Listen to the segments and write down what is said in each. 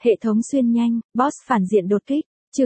Hệ thống xuyên nhanh, boss phản diện đột kích, chương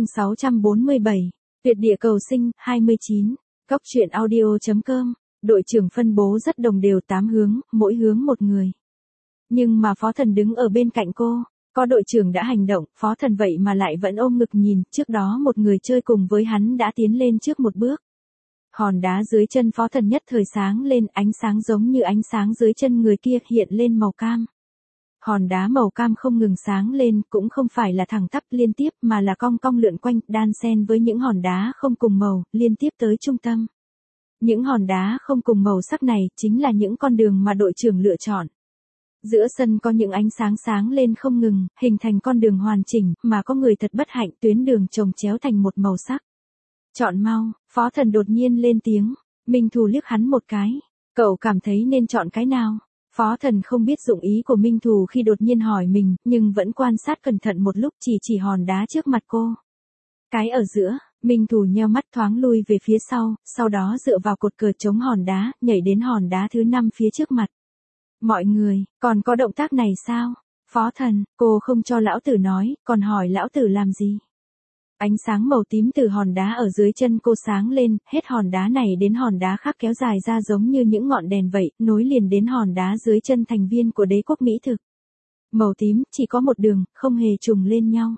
647, tuyệt địa cầu sinh, 29, Cóc truyện audio.com, đội trưởng phân bố rất đồng đều 8 hướng, mỗi hướng một người. Nhưng mà phó thần đứng ở bên cạnh cô, có đội trưởng đã hành động, phó thần vậy mà lại vẫn ôm ngực nhìn, trước đó một người chơi cùng với hắn đã tiến lên trước một bước. Hòn đá dưới chân phó thần nhất thời sáng lên, ánh sáng giống như ánh sáng dưới chân người kia hiện lên màu cam. Hòn đá màu cam không ngừng sáng lên, cũng không phải là thẳng tắp liên tiếp mà là cong cong lượn quanh, đan xen với những hòn đá không cùng màu, liên tiếp tới trung tâm. Những hòn đá không cùng màu sắc này chính là những con đường mà đội trưởng lựa chọn. Giữa sân có những ánh sáng sáng lên không ngừng, hình thành con đường hoàn chỉnh, mà có người thật bất hạnh tuyến đường chồng chéo thành một màu sắc. Chọn mau, phó thần đột nhiên lên tiếng, Minh Thù liếc hắn một cái, cậu cảm thấy nên chọn cái nào? Phó thần không biết dụng ý của Minh Thù khi đột nhiên hỏi mình, nhưng vẫn quan sát cẩn thận một lúc chỉ hòn đá trước mặt cô. Cái ở giữa, Minh Thù nheo mắt thoáng lui về phía sau đó dựa vào cột cờ chống hòn đá, nhảy đến hòn đá thứ 5 phía trước mặt. Mọi người, còn có động tác này sao? Phó thần, cô không cho lão tử nói, còn hỏi lão tử làm gì? Ánh sáng màu tím từ hòn đá ở dưới chân cô sáng lên, hết hòn đá này đến hòn đá khác kéo dài ra giống như những ngọn đèn vậy, nối liền đến hòn đá dưới chân thành viên của đế quốc Mỹ thực. Màu tím, chỉ có một đường, không hề trùng lên nhau.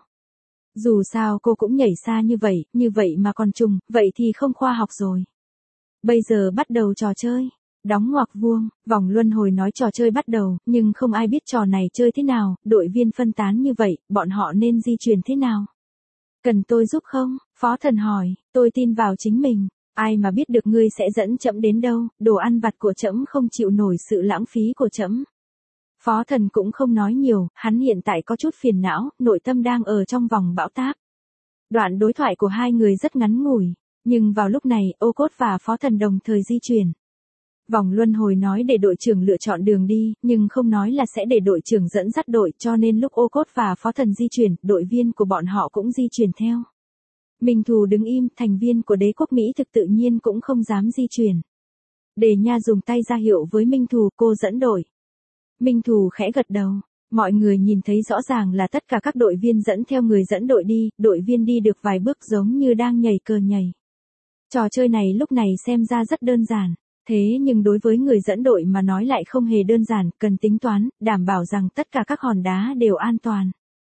Dù sao cô cũng nhảy xa như vậy mà còn trùng, vậy thì không khoa học rồi. Bây giờ bắt đầu trò chơi. Đóng ngoặc vuông, vòng luân hồi nói trò chơi bắt đầu, nhưng không ai biết trò này chơi thế nào, đội viên phân tán như vậy, bọn họ nên di chuyển thế nào? Cần tôi giúp không? Phó thần hỏi, tôi tin vào chính mình, ai mà biết được ngươi sẽ dẫn trẫm đến đâu, đồ ăn vặt của trẫm không chịu nổi sự lãng phí của trẫm. Phó thần cũng không nói nhiều, hắn hiện tại có chút phiền não, nội tâm đang ở trong vòng bão táp. Đoạn đối thoại của hai người rất ngắn ngủi, nhưng vào lúc này, Ô Cốt và phó thần đồng thời di chuyển. Vòng luân hồi nói để đội trưởng lựa chọn đường đi, nhưng không nói là sẽ để đội trưởng dẫn dắt đội, cho nên lúc Ô Cốt và phó thần di chuyển, đội viên của bọn họ cũng di chuyển theo. Minh Thù đứng im, thành viên của đế quốc Mỹ thực tự nhiên cũng không dám di chuyển. Đề Nha dùng tay ra hiệu với Minh Thù, cô dẫn đội. Minh Thù khẽ gật đầu, mọi người nhìn thấy rõ ràng là tất cả các đội viên dẫn theo người dẫn đội đi, đội viên đi được vài bước giống như đang nhảy cờ nhảy. Trò chơi này lúc này xem ra rất đơn giản. Thế nhưng đối với người dẫn đội mà nói lại không hề đơn giản, cần tính toán, đảm bảo rằng tất cả các hòn đá đều an toàn.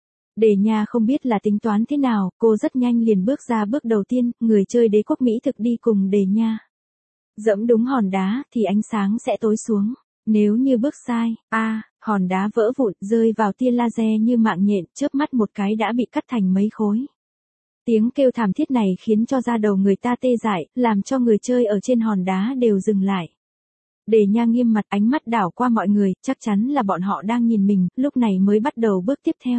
Đề Nha không biết là tính toán thế nào, cô rất nhanh liền bước ra bước đầu tiên, người chơi đế quốc Mỹ thực đi cùng Đề Nha. Dẫm đúng hòn đá thì ánh sáng sẽ tối xuống, nếu như bước sai, hòn đá vỡ vụn, rơi vào tia laser như mạng nhện, chớp mắt một cái đã bị cắt thành mấy khối. Tiếng kêu thảm thiết này khiến cho da đầu người ta tê dại, làm cho người chơi ở trên hòn đá đều dừng lại. Đề Nha nghiêm mặt, ánh mắt đảo qua mọi người, chắc chắn là bọn họ đang nhìn mình, lúc này mới bắt đầu bước tiếp theo.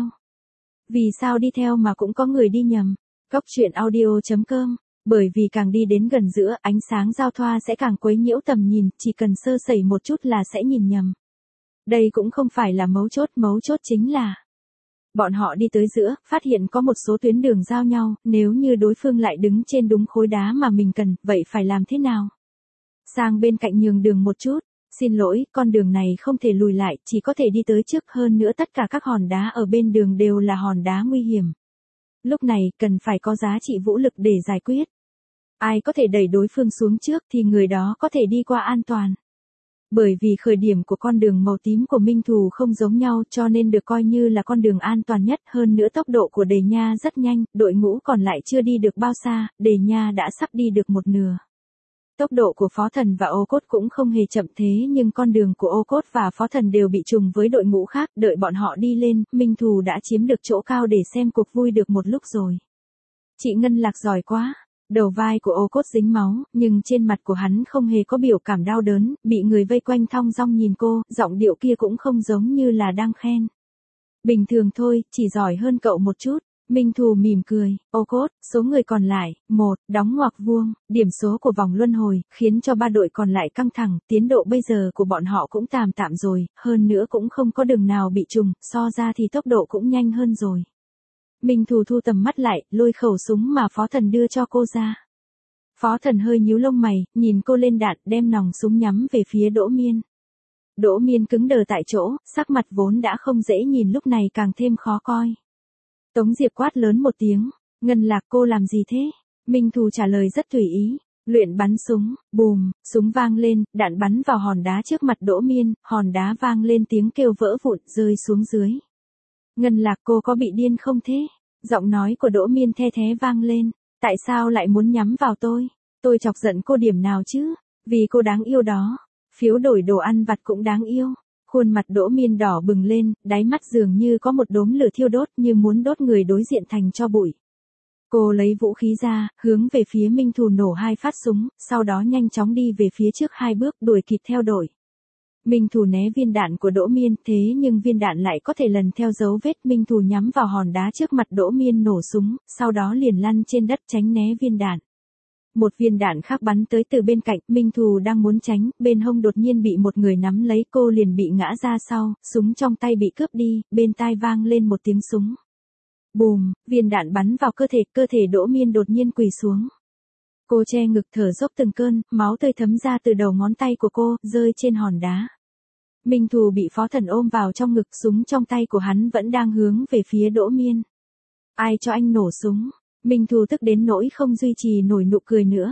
Vì sao đi theo mà cũng có người đi nhầm? Cóc truyện audio.com, bởi vì càng đi đến gần giữa, ánh sáng giao thoa sẽ càng quấy nhiễu tầm nhìn, chỉ cần sơ sẩy một chút là sẽ nhìn nhầm. Đây cũng không phải là mấu chốt chính là bọn họ đi tới giữa, phát hiện có một số tuyến đường giao nhau, nếu như đối phương lại đứng trên đúng khối đá mà mình cần, vậy phải làm thế nào? Sang bên cạnh nhường đường một chút, xin lỗi, con đường này không thể lùi lại, chỉ có thể đi tới trước, hơn nữa tất cả các hòn đá ở bên đường đều là hòn đá nguy hiểm. Lúc này, cần phải có giá trị vũ lực để giải quyết. Ai có thể đẩy đối phương xuống trước thì người đó có thể đi qua an toàn. Bởi vì khởi điểm của con đường màu tím của Minh Thù không giống nhau cho nên được coi như là con đường an toàn nhất, hơn nữa tốc độ của Đề Nha rất nhanh, đội ngũ còn lại chưa đi được bao xa, Đề Nha đã sắp đi được một nửa. Tốc độ của phó thần và Ô Cốt cũng không hề chậm thế nhưng con đường của Ô Cốt và phó thần đều bị trùng với đội ngũ khác, đợi bọn họ đi lên, Minh Thù đã chiếm được chỗ cao để xem cuộc vui được một lúc rồi. Chị Ngân Lạc giỏi quá. Đầu vai của Ô Cốt dính máu, nhưng trên mặt của hắn không hề có biểu cảm đau đớn, bị người vây quanh thong dong nhìn cô, giọng điệu kia cũng không giống như là đang khen. Bình thường thôi, chỉ giỏi hơn cậu một chút. Minh Thù mỉm cười, Ô Cốt, số người còn lại, 1, đóng ngoặc vuông, điểm số của vòng luân hồi, khiến cho 3 đội còn lại căng thẳng, tiến độ bây giờ của bọn họ cũng tạm rồi, hơn nữa cũng không có đường nào bị trùng, so ra thì tốc độ cũng nhanh hơn rồi. Minh Thù thu tầm mắt lại, lôi khẩu súng mà phó thần đưa cho cô ra. Phó thần hơi nhíu lông mày, nhìn cô lên đạn, đem nòng súng nhắm về phía Đỗ Miên. Đỗ Miên cứng đờ tại chỗ, sắc mặt vốn đã không dễ nhìn lúc này càng thêm khó coi. Tống Diệp quát lớn một tiếng, Ngân Lạc cô làm gì thế? Minh Thù trả lời rất tùy ý, luyện bắn súng, bùm, súng vang lên, đạn bắn vào hòn đá trước mặt Đỗ Miên, hòn đá vang lên tiếng kêu vỡ vụn, rơi xuống dưới. Ngân Lạc cô có bị điên không thế? Giọng nói của Đỗ Miên the thé vang lên, tại sao lại muốn nhắm vào tôi? Tôi chọc giận cô điểm nào chứ? Vì cô đáng yêu đó. Phiếu đổi đồ ăn vặt cũng đáng yêu. Khuôn mặt Đỗ Miên đỏ bừng lên, đáy mắt dường như có một đốm lửa thiêu đốt như muốn đốt người đối diện thành tro bụi. Cô lấy vũ khí ra, hướng về phía Minh Thù nổ 2 phát súng, sau đó nhanh chóng đi về phía trước 2 bước đuổi kịp theo đuổi. Minh Thù né viên đạn của Đỗ Miên, thế nhưng viên đạn lại có thể lần theo dấu vết. Minh Thù nhắm vào hòn đá trước mặt Đỗ Miên nổ súng, sau đó liền lăn trên đất tránh né viên đạn. Một viên đạn khác bắn tới từ bên cạnh, Minh Thù đang muốn tránh, bên hông đột nhiên bị một người nắm lấy, cô liền bị ngã ra sau, súng trong tay bị cướp đi, bên tai vang lên một tiếng súng. Bùm, viên đạn bắn vào cơ thể Đỗ Miên đột nhiên quỳ xuống. Cô che ngực thở dốc từng cơn, máu tươi thấm ra từ đầu ngón tay của cô, rơi trên hòn đá. Minh Thù bị Phó Thần ôm vào trong ngực, súng trong tay của hắn vẫn đang hướng về phía Đỗ Miên. Ai cho anh nổ súng? Minh Thù tức đến nỗi không duy trì nổi nụ cười nữa.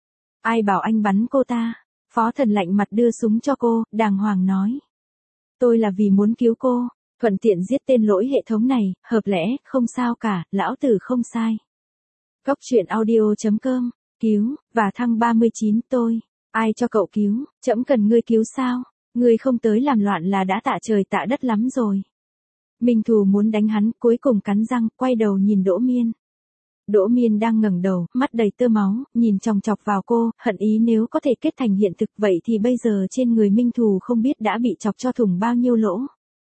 Ai bảo anh bắn cô ta? Phó Thần lạnh mặt đưa súng cho cô, đàng hoàng nói. Tôi là vì muốn cứu cô, thuận tiện giết tên lỗi hệ thống này, hợp lẽ, không sao cả, lão tử không sai. Cóc truyện audio.com, cứu, và thăng 39 tôi. Ai cho cậu cứu, trẫm cần ngươi cứu sao? Ngươi không tới làm loạn là đã tạ trời tạ đất lắm rồi. Minh Thù muốn đánh hắn, cuối cùng cắn răng, quay đầu nhìn Đỗ Miên. Đỗ Miên đang ngẩng đầu, mắt đầy tơ máu, nhìn chòng chọc vào cô, hận ý nếu có thể kết thành hiện thực vậy thì bây giờ trên người Minh Thù không biết đã bị chọc cho thủng bao nhiêu lỗ.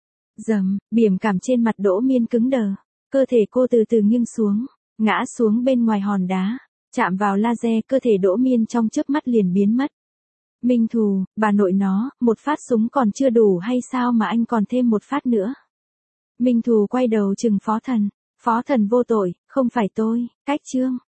Dầm, biểm cảm trên mặt Đỗ Miên cứng đờ, cơ thể cô từ từ nghiêng xuống, ngã xuống bên ngoài hòn đá, chạm vào laser, cơ thể Đỗ Miên trong chớp mắt liền biến mất. Minh Thù, bà nội nó, một phát súng còn chưa đủ hay sao mà anh còn thêm một phát nữa? Minh Thù quay đầu trừng Phó Thần. Phó Thần vô tội, không phải tôi, cách chương.